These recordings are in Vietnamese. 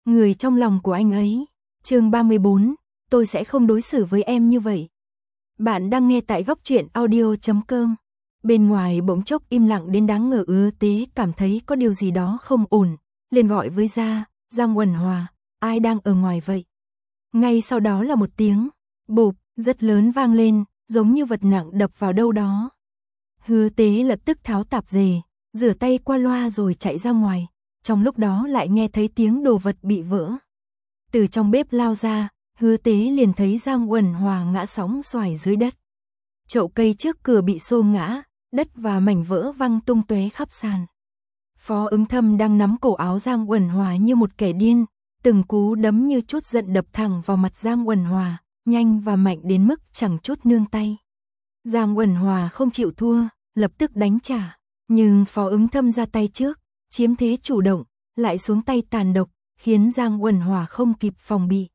người trong lòng của anh ấy. Chương 34, tôi sẽ không đối xử với em như vậy. Bạn đang nghe tại góc truyện audio.com. Bên ngoài bỗng chốc im lặng đến đáng ngờ. Hứa Tế cảm thấy có điều gì đó không ổn, liền gọi với Giang Uẩn Hòa, ai đang ở ngoài vậy? Ngay sau đó là một tiếng bụp rất lớn vang lên, giống như vật nặng đập vào đâu đó. Hứa Tế lập tức tháo tạp dề, rửa tay qua loa rồi chạy ra ngoài, trong lúc đó lại nghe thấy tiếng đồ vật bị vỡ. Từ trong bếp lao ra, Hứa Tế liền thấy Giang Uẩn Hòa ngã sóng xoài dưới đất. Chậu cây trước cửa bị xô ngã, đất và mảnh vỡ văng tung tóe khắp sàn. Phó Ứng Thâm đang nắm cổ áo Giang Uẩn Hòa như một kẻ điên, từng cú đấm như chút giận đập thẳng vào mặt Giang Uẩn Hòa, nhanh và mạnh đến mức chẳng chút nương tay. Giang Uẩn Hòa không chịu thua, lập tức đánh trả, nhưng Phó Ứng Thâm ra tay trước, chiếm thế chủ động, lại xuống tay tàn độc, khiến Giang Uẩn Hòa không kịp phòng bị.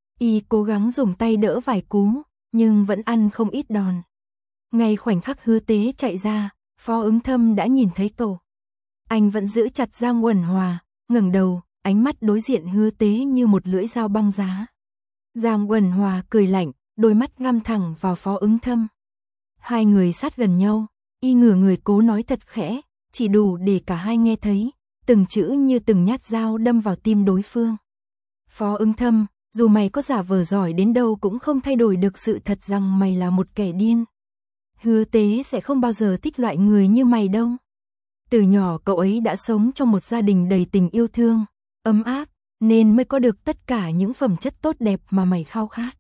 Y cố gắng dùng tay đỡ vài cú, nhưng vẫn ăn không ít đòn. Ngay khoảnh khắc Hứa Tế chạy ra, Phó Ứng Thâm đã nhìn thấy cậu. Anh vẫn giữ chặt Giang Uẩn Hòa, ngẩng đầu, ánh mắt đối diện Hứa Tế như một lưỡi dao băng giá. Giang Uẩn Hòa cười lạnh, đôi mắt ngăm thẳng vào Phó Ứng Thâm. Hai người sát gần nhau, y ngửa người cố nói thật khẽ, chỉ đủ để cả hai nghe thấy, từng chữ như từng nhát dao đâm vào tim đối phương. Phó Ứng Thâm, dù mày có giả vờ giỏi đến đâu cũng không thay đổi được sự thật rằng mày là một kẻ điên. Hứa Tế sẽ không bao giờ thích loại người như mày đâu. Từ nhỏ cậu ấy đã sống trong một gia đình đầy tình yêu thương, ấm áp, nên mới có được tất cả những phẩm chất tốt đẹp mà mày khao khát.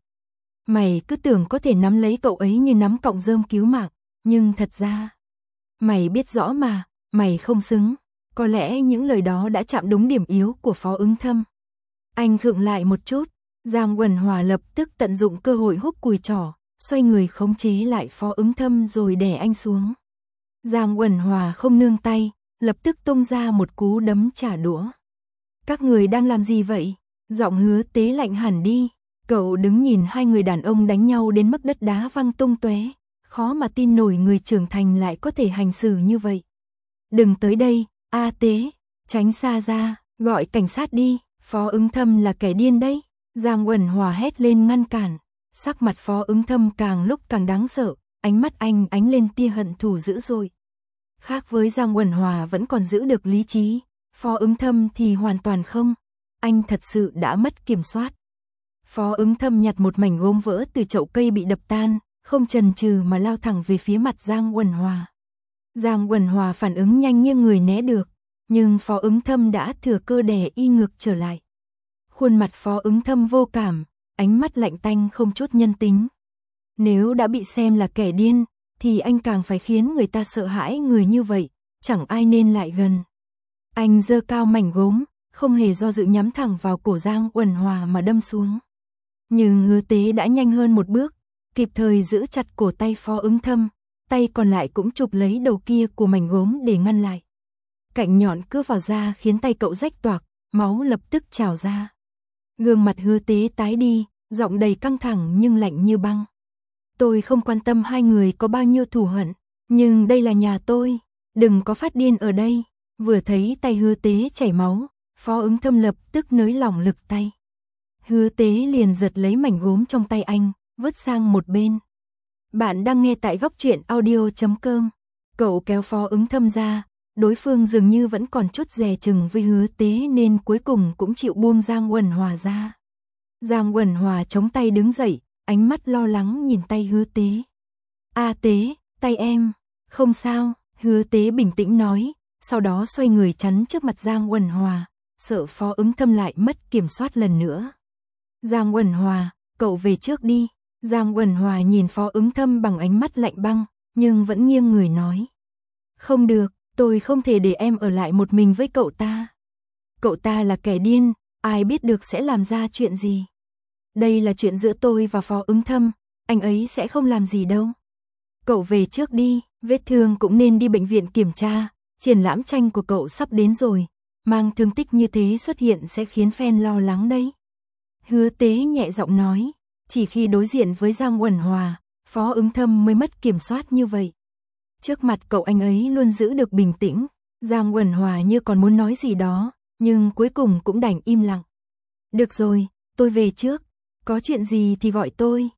Mày cứ tưởng có thể nắm lấy cậu ấy như nắm cọng rơm cứu mạng, nhưng thật ra, mày biết rõ mà, mày không xứng. Có lẽ những lời đó đã chạm đúng điểm yếu của Phó Ứng Thâm. Anh khựng lại một chút, Giang Uẩn Hòa lập tức tận dụng cơ hội húc cùi trỏ, xoay người khống chế lại Phó Ứng Thâm rồi đè anh xuống. Giang Uẩn Hòa không nương tay, lập tức tung ra một cú đấm trả đũa. Các người đang làm gì vậy? Giọng Hứa Tế lạnh hẳn đi. Cậu đứng nhìn hai người đàn ông đánh nhau đến mức đất đá văng tung tóe, khó mà tin nổi người trưởng thành lại có thể hành xử như vậy. Đừng tới đây, A Tế, tránh xa ra, gọi cảnh sát đi, Phó Ứng Thâm là kẻ điên đấy. Giang Uẩn Hòa hét lên ngăn cản, sắc mặt Phó Ứng Thâm càng lúc càng đáng sợ, ánh mắt anh ánh lên tia hận thù dữ dội. Khác với Giang Uẩn Hòa vẫn còn giữ được lý trí, Phó Ứng Thâm thì hoàn toàn không, anh thật sự đã mất kiểm soát. Phó Ứng Thâm nhặt một mảnh gốm vỡ từ chậu cây bị đập tan, không chần chừ mà lao thẳng về phía mặt Giang Uẩn Hòa. Giang Uẩn Hòa phản ứng nhanh nghiêng người né được, nhưng Phó Ứng Thâm đã thừa cơ đè y ngược trở lại. Khuôn mặt Phó Ứng Thâm vô cảm, ánh mắt lạnh tanh không chút nhân tính. Nếu đã bị xem là kẻ điên, thì anh càng phải khiến người ta sợ hãi người như vậy, chẳng ai nên lại gần. Anh giơ cao mảnh gốm, không hề do dự nhắm thẳng vào cổ Giang Uẩn Hòa mà đâm xuống. Nhưng Hứa Tế đã nhanh hơn một bước, kịp thời giữ chặt cổ tay Phó Ứng Thâm, tay còn lại cũng chụp lấy đầu kia của mảnh gốm để ngăn lại. Cạnh nhọn cứa vào da khiến tay cậu rách toạc, máu lập tức trào ra. Gương mặt Hứa Tế tái đi, giọng đầy căng thẳng nhưng lạnh như băng. Tôi không quan tâm hai người có bao nhiêu thù hận, nhưng đây là nhà tôi, đừng có phát điên ở đây. Vừa thấy tay Hứa Tế chảy máu, Phó Ứng Thâm lập tức nới lỏng lực tay. Hứa Tế liền giật lấy mảnh gốm trong tay anh, vứt sang một bên. Bạn đang nghe tại góc truyện audio.com. Cậu kéo Phó Ứng Thâm ra, đối phương dường như vẫn còn chút dè chừng với Hứa Tế nên cuối cùng cũng chịu buông Giang Uẩn Hòa ra. Giang Uẩn Hòa chống tay đứng dậy, ánh mắt lo lắng nhìn tay Hứa Tế. A Tế, tay em, không sao, Hứa Tế bình tĩnh nói, sau đó xoay người chắn trước mặt Giang Uẩn Hòa, sợ Phó Ứng Thâm lại mất kiểm soát lần nữa. Giang Uẩn Hòa, cậu về trước đi. Giang Uẩn Hòa nhìn Phó Ứng Thâm bằng ánh mắt lạnh băng, nhưng vẫn nghiêng người nói. Không được, tôi không thể để em ở lại một mình với cậu ta. Cậu ta là kẻ điên, ai biết được sẽ làm ra chuyện gì. Đây là chuyện giữa tôi và Phó Ứng Thâm, anh ấy sẽ không làm gì đâu. Cậu về trước đi, vết thương cũng nên đi bệnh viện kiểm tra, triển lãm tranh của cậu sắp đến rồi, mang thương tích như thế xuất hiện sẽ khiến fan lo lắng đấy. Hứa Tế nhẹ giọng nói, chỉ khi đối diện với Giang Uẩn Hòa, Phó Ứng Thâm mới mất kiểm soát như vậy. Trước mặt cậu anh ấy luôn giữ được bình tĩnh, Giang Uẩn Hòa như còn muốn nói gì đó, nhưng cuối cùng cũng đành im lặng. Được rồi, tôi về trước. Có chuyện gì thì gọi tôi.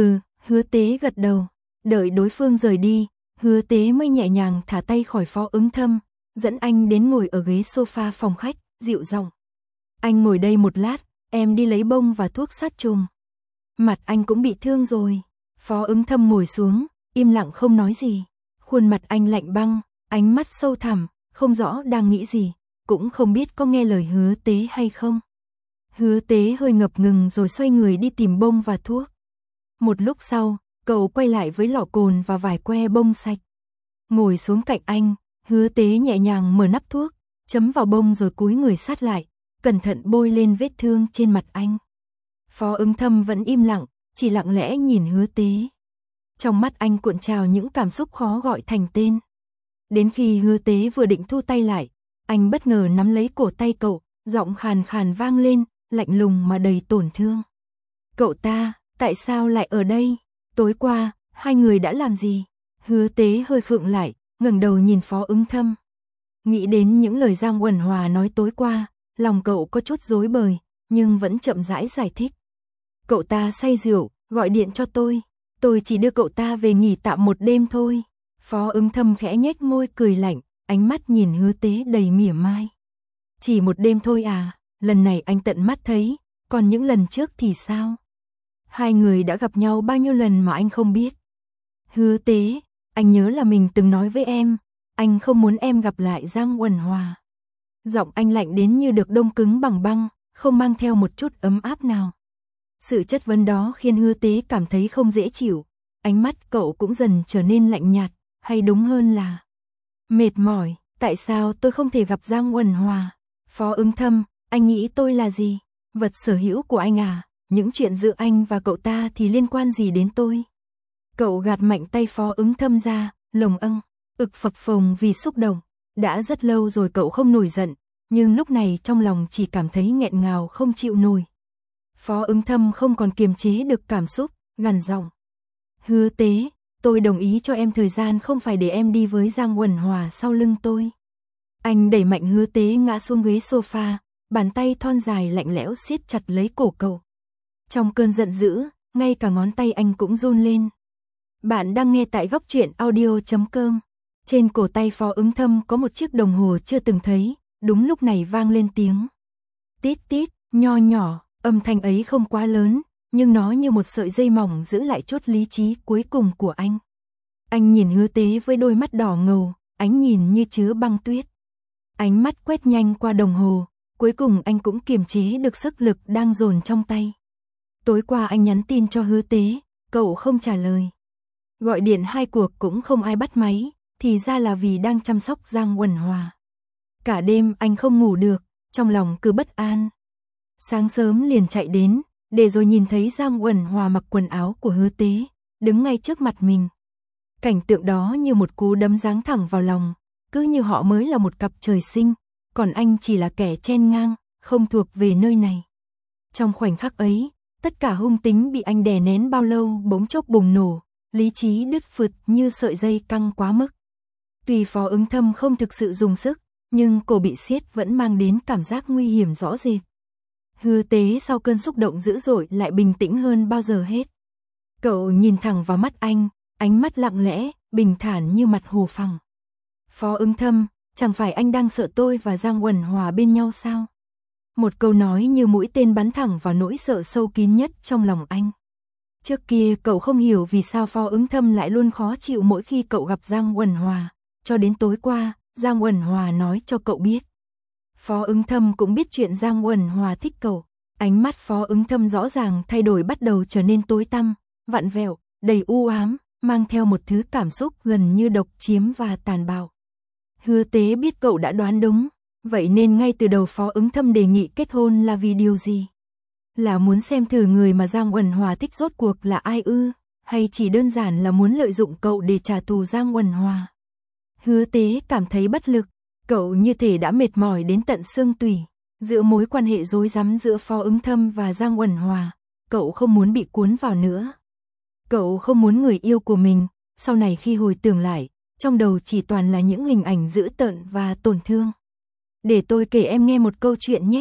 Hứa Tế gật đầu. Đợi đối phương rời đi, Hứa Tế mới nhẹ nhàng thả tay khỏi Phó Ứng Thâm, dẫn anh đến ngồi ở ghế sofa phòng khách, dịu giọng. Anh ngồi đây một lát, em đi lấy bông và thuốc sát trùng. Mặt anh cũng bị thương rồi. Phó Ứng Thâm ngồi xuống, im lặng không nói gì. Khuôn mặt anh lạnh băng, ánh mắt sâu thẳm, không rõ đang nghĩ gì, cũng không biết có nghe lời Hứa Tế hay không. Hứa Tế hơi ngập ngừng rồi xoay người đi tìm bông và thuốc. Một lúc sau, cậu quay lại với lọ cồn và vài que bông sạch. Ngồi xuống cạnh anh, Hứa Tế nhẹ nhàng mở nắp thuốc, chấm vào bông rồi cúi người sát lại, cẩn thận bôi lên vết thương trên mặt anh. Phó Ứng Thâm vẫn im lặng, chỉ lặng lẽ nhìn Hứa Tế. Trong mắt anh cuộn trào những cảm xúc khó gọi thành tên. Đến khi Hứa Tế vừa định thu tay lại, anh bất ngờ nắm lấy cổ tay cậu, giọng khàn khàn vang lên, lạnh lùng mà đầy tổn thương. Cậu ta, tại sao lại ở đây? Tối qua, hai người đã làm gì? Hứa Tế hơi khựng lại, ngẩng đầu nhìn Phó Ứng Thâm. Nghĩ đến những lời Giang Uẩn Hòa nói tối qua, lòng cậu có chút rối bời, nhưng vẫn chậm rãi giải thích. Cậu ta say rượu, gọi điện cho tôi chỉ đưa cậu ta về nghỉ tạm một đêm thôi. Phó Ứng Thâm khẽ nhếch môi cười lạnh, ánh mắt nhìn Hứa Tế đầy mỉa mai. Chỉ một đêm thôi à, lần này anh tận mắt thấy, còn những lần trước thì sao? Hai người đã gặp nhau bao nhiêu lần mà anh không biết? Hứa Tế, anh nhớ là mình từng nói với em, anh không muốn em gặp lại Giang Uẩn Hòa. Giọng anh lạnh đến như được đông cứng bằng băng, không mang theo một chút ấm áp nào. Sự chất vấn đó khiến Hứa Tế cảm thấy không dễ chịu, ánh mắt cậu cũng dần trở nên lạnh nhạt, hay đúng hơn là mệt mỏi. Tại sao tôi không thể gặp Giang Uẩn Hòa? Phó Ứng Thâm, anh nghĩ tôi là gì? Vật sở hữu của anh à? Những chuyện giữa anh và cậu ta thì liên quan gì đến tôi? Cậu gạt mạnh tay Phó Ứng Thâm ra, lồng ực phập phồng vì xúc động. Đã rất lâu rồi cậu không nổi giận, nhưng lúc này trong lòng chỉ cảm thấy nghẹn ngào không chịu nổi. Phó Ứng Thâm không còn kiềm chế được cảm xúc, gằn giọng. Hứa Tế, tôi đồng ý cho em thời gian, không phải để em đi với Giang Uẩn Hòa sau lưng tôi. Anh đẩy mạnh Hứa Tế ngã xuống ghế sofa, bàn tay thon dài lạnh lẽo siết chặt lấy cổ cậu. Trong cơn giận dữ, ngay cả ngón tay anh cũng run lên. Bạn đang nghe tại góc truyện audio.com. Trên cổ tay Phó Ứng Thâm có một chiếc đồng hồ chưa từng thấy, đúng lúc này vang lên tiếng tít tít, nho nhỏ, âm thanh ấy không quá lớn, nhưng nó như một sợi dây mỏng giữ lại chút lý trí cuối cùng của anh. Anh nhìn Hứa Tế với đôi mắt đỏ ngầu, ánh nhìn như chứa băng tuyết. Ánh mắt quét nhanh qua đồng hồ, cuối cùng anh cũng kiềm chế được sức lực đang dồn trong tay. Tối qua anh nhắn tin cho Hứa Tế, cậu không trả lời. Gọi điện 2 cuộc cũng không ai bắt máy, thì ra là vì đang chăm sóc Giang Uẩn Hòa. Cả đêm anh không ngủ được, trong lòng cứ bất an. Sáng sớm liền chạy đến, để rồi nhìn thấy Giang Uẩn Hòa mặc quần áo của Hứa Tế, đứng ngay trước mặt mình. Cảnh tượng đó như một cú đấm giáng thẳng vào lòng, cứ như họ mới là một cặp trời sinh, còn anh chỉ là kẻ chen ngang, không thuộc về nơi này. Trong khoảnh khắc ấy, tất cả hung tính bị anh đè nén bao lâu bỗng chốc bùng nổ, lý trí đứt phượt như sợi dây căng quá mức. Tuy Phó Ứng Thâm không thực sự dùng sức, nhưng cổ bị siết vẫn mang đến cảm giác nguy hiểm rõ rệt. Hứa Tế sau cơn xúc động dữ dội lại bình tĩnh hơn bao giờ hết. Cậu nhìn thẳng vào mắt anh, ánh mắt lặng lẽ, bình thản như mặt hồ phẳng. Phó Ứng Thâm, chẳng phải anh đang sợ tôi và Giang Uẩn Hòa bên nhau sao? Một câu nói như mũi tên bắn thẳng vào nỗi sợ sâu kín nhất trong lòng anh. Trước kia cậu không hiểu vì sao Phó Ứng Thâm lại luôn khó chịu mỗi khi cậu gặp Giang Uẩn Hòa, cho đến tối qua, Giang Uẩn Hòa nói cho cậu biết. Phó Ứng Thâm cũng biết chuyện Giang Uẩn Hòa thích cậu, ánh mắt Phó Ứng Thâm rõ ràng thay đổi, bắt đầu trở nên tối tăm, vặn vẹo, đầy u ám, mang theo một thứ cảm xúc gần như độc chiếm và tàn bạo. Hứa Tế biết cậu đã đoán đúng, vậy nên ngay từ đầu Phó Ứng Thâm đề nghị kết hôn là vì điều gì? Là muốn xem thử người mà Giang Uẩn Hòa thích rốt cuộc là ai ư, hay chỉ đơn giản là muốn lợi dụng cậu để trả thù Giang Uẩn Hòa? Hứa Tế cảm thấy bất lực, cậu như thể đã mệt mỏi đến tận xương tủy. Giữa mối quan hệ rối rắm giữa Phó Ứng Thâm và Giang Uẩn Hòa, cậu không muốn bị cuốn vào nữa. Cậu không muốn người yêu của mình, sau này khi hồi tưởng lại, trong đầu chỉ toàn là những hình ảnh dữ tợn và tổn thương. Để tôi kể em nghe một câu chuyện nhé.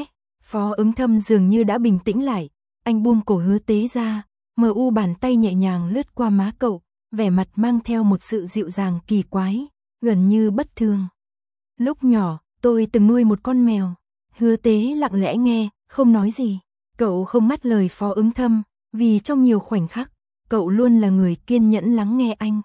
Phó Ứng Thâm dường như đã bình tĩnh lại, anh buông cổ Hứa Tế ra, mờ u bàn tay nhẹ nhàng lướt qua má cậu, vẻ mặt mang theo một sự dịu dàng kỳ quái, gần như bất thường. Lúc nhỏ, tôi từng nuôi một con mèo. Hứa Tế lặng lẽ nghe, không nói gì. Cậu không ngắt lời Phó Ứng Thâm, vì trong nhiều khoảnh khắc, cậu luôn là người kiên nhẫn lắng nghe anh.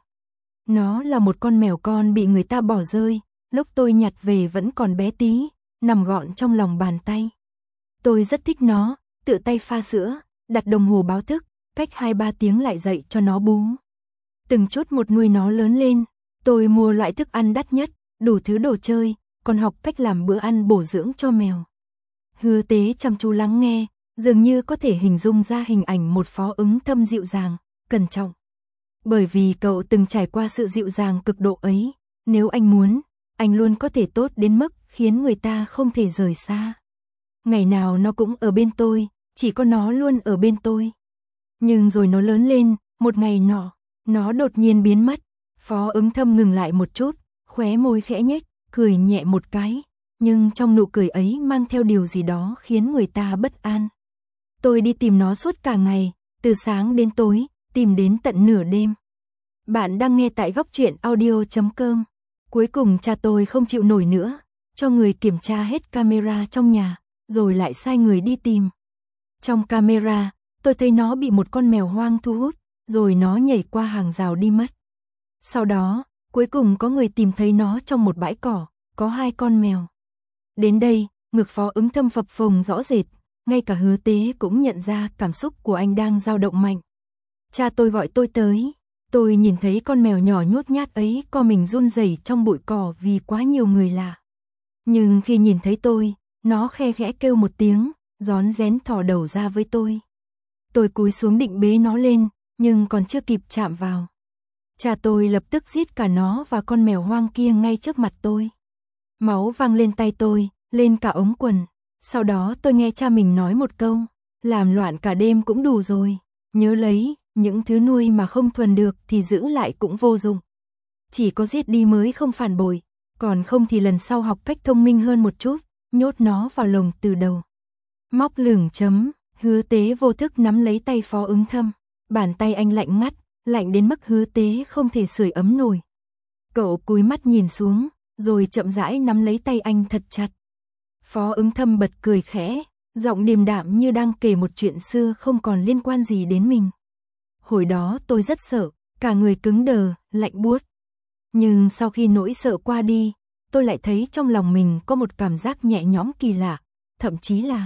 Nó là một con mèo con bị người ta bỏ rơi, lúc tôi nhặt về vẫn còn bé tí, nằm gọn trong lòng bàn tay. Tôi rất thích nó, tự tay pha sữa, đặt đồng hồ báo thức, cách 2-3 tiếng lại dậy cho nó bú. Từng chút một nuôi nó lớn lên, tôi mua loại thức ăn đắt nhất, đủ thứ đồ chơi, còn học cách làm bữa ăn bổ dưỡng cho mèo. Hứa Tế chăm chú lắng nghe, dường như có thể hình dung ra hình ảnh một Phó Ứng Thâm dịu dàng, cẩn trọng. Bởi vì cậu từng trải qua sự dịu dàng cực độ ấy, nếu anh muốn, anh luôn có thể tốt đến mức khiến người ta không thể rời xa. Ngày nào nó cũng ở bên tôi, chỉ có nó luôn ở bên tôi. Nhưng rồi nó lớn lên, một ngày nọ, nó đột nhiên biến mất. Phó Ứng Thâm ngừng lại một chút, khóe môi khẽ nhếch, cười nhẹ một cái, nhưng trong nụ cười ấy mang theo điều gì đó khiến người ta bất an. Tôi đi tìm nó suốt cả ngày, từ sáng đến tối, tìm đến tận nửa đêm. Bạn đang nghe tại góc truyện audio.com. Cuối cùng cha tôi không chịu nổi nữa, cho người kiểm tra hết camera trong nhà, rồi lại sai người đi tìm. Trong camera, tôi thấy nó bị một con mèo hoang thu hút, rồi nó nhảy qua hàng rào đi mất. Sau đó, cuối cùng có người tìm thấy nó trong một bãi cỏ, có 2 con mèo. Đến đây, ngực Phó Ứng Thâm phập phồng rõ rệt, ngay cả Hứa Tế cũng nhận ra cảm xúc của anh đang dao động mạnh. Cha tôi gọi tôi tới, tôi nhìn thấy con mèo nhỏ nhút nhát ấy co mình run rẩy trong bụi cỏ vì quá nhiều người lạ. Nhưng khi nhìn thấy tôi, nó khe khẽ kêu một tiếng, rón rén thò đầu ra với tôi. Tôi cúi xuống định bế nó lên, nhưng còn chưa kịp chạm vào. Cha tôi lập tức giết cả nó và con mèo hoang kia ngay trước mặt tôi. Máu văng lên tay tôi, lên cả ống quần. Sau đó tôi nghe cha mình nói một câu, làm loạn cả đêm cũng đủ rồi. Nhớ lấy, những thứ nuôi mà không thuần được thì giữ lại cũng vô dụng. Chỉ có giết đi mới không phản bội, còn không thì lần sau học cách thông minh hơn một chút, nhốt nó vào lồng từ đầu. Móc lửng chấm, Hứa Tế vô thức nắm lấy tay Phó Ứng Thâm. Bàn tay anh lạnh ngắt, lạnh đến mức Hứa Tế không thể sưởi ấm nổi. Cậu cúi mắt nhìn xuống, rồi chậm rãi nắm lấy tay anh thật chặt. Phó Ứng Thâm bật cười khẽ, giọng điềm đạm như đang kể một chuyện xưa không còn liên quan gì đến mình. Hồi đó tôi rất sợ, cả người cứng đờ, lạnh buốt. Nhưng sau khi nỗi sợ qua đi, tôi lại thấy trong lòng mình có một cảm giác nhẹ nhõm kỳ lạ, thậm chí là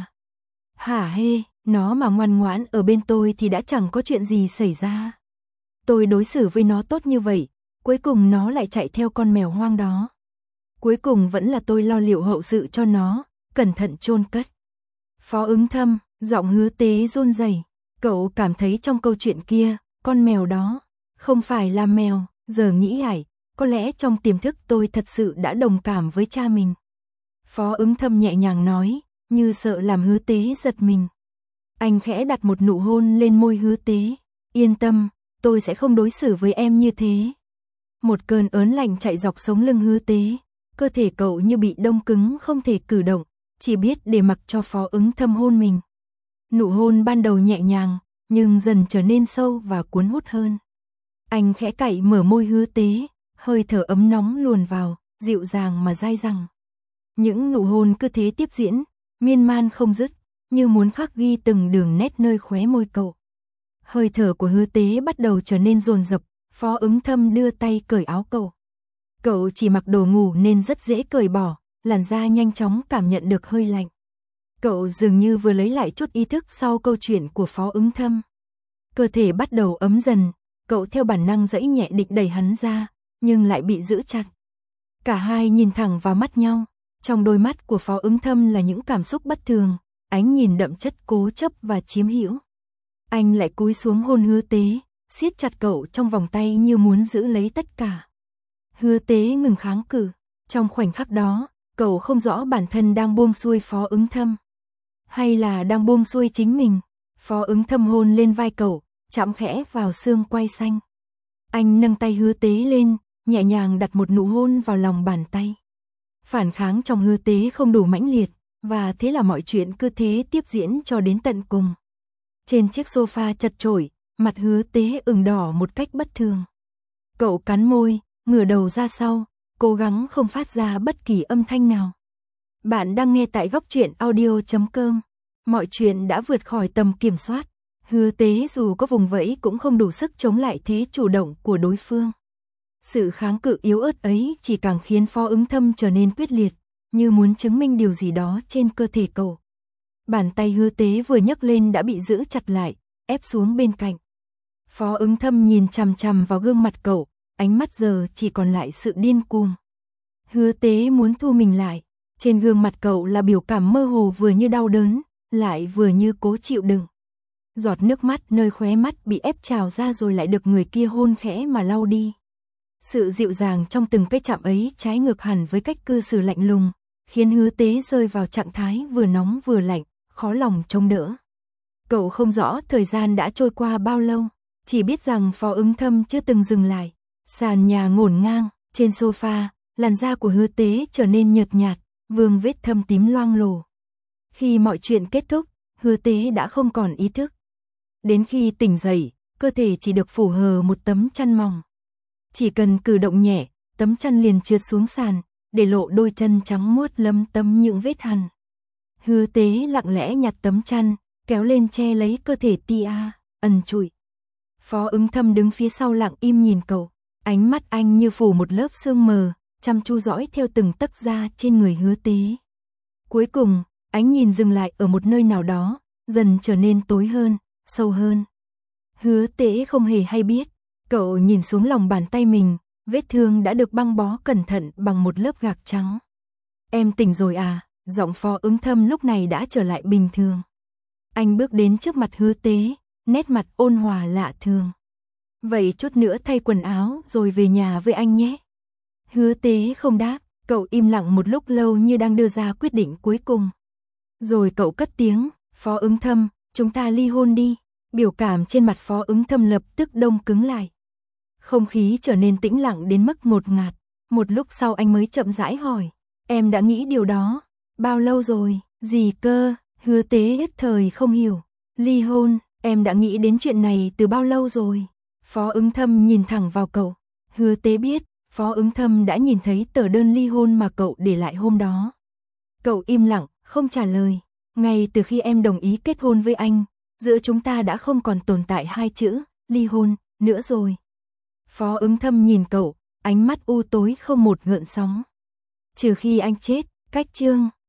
hả hê, nó mà ngoan ngoãn ở bên tôi thì đã chẳng có chuyện gì xảy ra. Tôi đối xử với nó tốt như vậy, cuối cùng nó lại chạy theo con mèo hoang đó. Cuối cùng vẫn là tôi lo liệu hậu sự cho nó, cẩn thận chôn cất. Phó Ứng Thâm, giọng Hứa Tế run rẩy. Cậu cảm thấy trong câu chuyện kia, con mèo đó không phải là mèo, giờ nghĩ lại, có lẽ trong tiềm thức tôi thật sự đã đồng cảm với cha mình. Phó Ứng Thâm nhẹ nhàng nói, như sợ làm Hứa Tế giật mình. Anh khẽ đặt một nụ hôn lên môi Hứa Tế, yên tâm, tôi sẽ không đối xử với em như thế. Một cơn ớn lạnh chạy dọc sống lưng Hứa Tế, cơ thể cậu như bị đông cứng không thể cử động, chỉ biết để mặc cho Phó Ứng Thâm hôn mình. Nụ hôn ban đầu nhẹ nhàng, nhưng dần trở nên sâu và cuốn hút hơn. Anh khẽ cạy mở môi Hứa Tế, hơi thở ấm nóng luồn vào, dịu dàng mà dai dẳng. Những nụ hôn cứ thế tiếp diễn, miên man không dứt, như muốn khắc ghi từng đường nét nơi khóe môi cậu. Hơi thở của Hứa Tế bắt đầu trở nên dồn dập, Phó Ứng Thâm đưa tay cởi áo cậu. Cậu chỉ mặc đồ ngủ nên rất dễ cởi bỏ, làn da nhanh chóng cảm nhận được hơi lạnh. Cậu dường như vừa lấy lại chút ý thức sau câu chuyện của Phó Ứng Thâm. Cơ thể bắt đầu ấm dần, cậu theo bản năng giãy nhẹ định đẩy hắn ra, nhưng lại bị giữ chặt. Cả hai nhìn thẳng vào mắt nhau, trong đôi mắt của Phó Ứng Thâm là những cảm xúc bất thường, ánh nhìn đậm chất cố chấp và chiếm hữu. Anh lại cúi xuống hôn Hứa Tế, siết chặt cậu trong vòng tay như muốn giữ lấy tất cả. Hứa Tế ngừng kháng cự, trong khoảnh khắc đó, cậu không rõ bản thân đang buông xuôi Phó Ứng Thâm, hay là đang buông xuôi chính mình. Phó Ứng Thâm hôn lên vai cậu, chạm khẽ vào xương quai xanh. Anh nâng tay Hứa Tế lên, nhẹ nhàng đặt một nụ hôn vào lòng bàn tay. Phản kháng trong Hứa Tế không đủ mãnh liệt, và thế là mọi chuyện cứ thế tiếp diễn cho đến tận cùng. Trên chiếc sofa chật chội, mặt Hứa Tế ửng đỏ một cách bất thường. Cậu cắn môi, ngửa đầu ra sau, cố gắng không phát ra bất kỳ âm thanh nào. Bạn đang nghe tại góc truyện audio.com. Mọi chuyện đã vượt khỏi tầm kiểm soát. Hứa Tế dù có vùng vẫy cũng không đủ sức chống lại thế chủ động của đối phương. Sự kháng cự yếu ớt ấy chỉ càng khiến Phó Ứng Thâm trở nên quyết liệt, như muốn chứng minh điều gì đó trên cơ thể cậu. Bàn tay Hứa Tế vừa nhấc lên đã bị giữ chặt lại, ép xuống bên cạnh. Phó Ứng Thâm nhìn chằm chằm vào gương mặt cậu, ánh mắt giờ chỉ còn lại sự điên cuồng. Hứa Tế muốn thu mình lại, trên gương mặt cậu là biểu cảm mơ hồ vừa như đau đớn, lại vừa như cố chịu đựng. Giọt nước mắt nơi khóe mắt bị ép trào ra rồi lại được người kia hôn khẽ mà lau đi. Sự dịu dàng trong từng cái chạm ấy trái ngược hẳn với cách cư xử lạnh lùng, khiến Hứa Tế rơi vào trạng thái vừa nóng vừa lạnh, khó lòng chống đỡ. Cậu không rõ thời gian đã trôi qua bao lâu, chỉ biết rằng Phó Ứng Thâm chưa từng dừng lại. Sàn nhà ngổn ngang, trên sofa, làn da của Hứa Tế trở nên nhợt nhạt, vương vết thâm tím loang lổ. Khi mọi chuyện kết thúc, Hứa Tế đã không còn ý thức. Đến khi tỉnh dậy, cơ thể chỉ được phủ hờ một tấm chăn mỏng. Chỉ cần cử động nhẹ, tấm chăn liền trượt xuống sàn, để lộ đôi chân trắng muốt lấm tấm những vết hằn. Hứa Tế lặng lẽ nhặt tấm chăn, kéo lên che lấy cơ thể tia, ẩn trụi. Phó Ứng Thâm đứng phía sau lặng im nhìn cậu, ánh mắt anh như phủ một lớp sương mờ, chăm chú dõi theo từng tấc da trên người Hứa Tế. Cuối cùng, ánh nhìn dừng lại ở một nơi nào đó, dần trở nên tối hơn, sâu hơn. Hứa Tế không hề hay biết, cậu nhìn xuống lòng bàn tay mình, vết thương đã được băng bó cẩn thận bằng một lớp gạc trắng. Em tỉnh rồi à? Giọng Phó Ứng Thâm lúc này đã trở lại bình thường. Anh bước đến trước mặt Hứa Tế, nét mặt ôn hòa lạ thường. Vậy chút nữa thay quần áo rồi về nhà với anh nhé. Hứa Tế không đáp, cậu im lặng một lúc lâu như đang đưa ra quyết định cuối cùng. Rồi cậu cất tiếng, Phó Ứng Thâm, chúng ta ly hôn đi. Biểu cảm trên mặt Phó Ứng Thâm lập tức đông cứng lại. Không khí trở nên tĩnh lặng đến mức ngột ngạt. Một lúc sau anh mới chậm rãi hỏi, em đã nghĩ điều đó bao lâu rồi? Gì cơ? Hứa Tế nhất thời không hiểu. Ly hôn, em đã nghĩ đến chuyện này từ bao lâu rồi? Phó Ứng Thâm nhìn thẳng vào cậu. Hứa Tế biết, Phó Ứng Thâm đã nhìn thấy tờ đơn ly hôn mà cậu để lại hôm đó. Cậu im lặng, không trả lời. Ngay từ khi em đồng ý kết hôn với anh, giữa chúng ta đã không còn tồn tại hai chữ ly hôn nữa rồi. Phó Ứng Thâm nhìn cậu, ánh mắt u tối không một gợn sóng. Trừ khi anh chết, cách chương.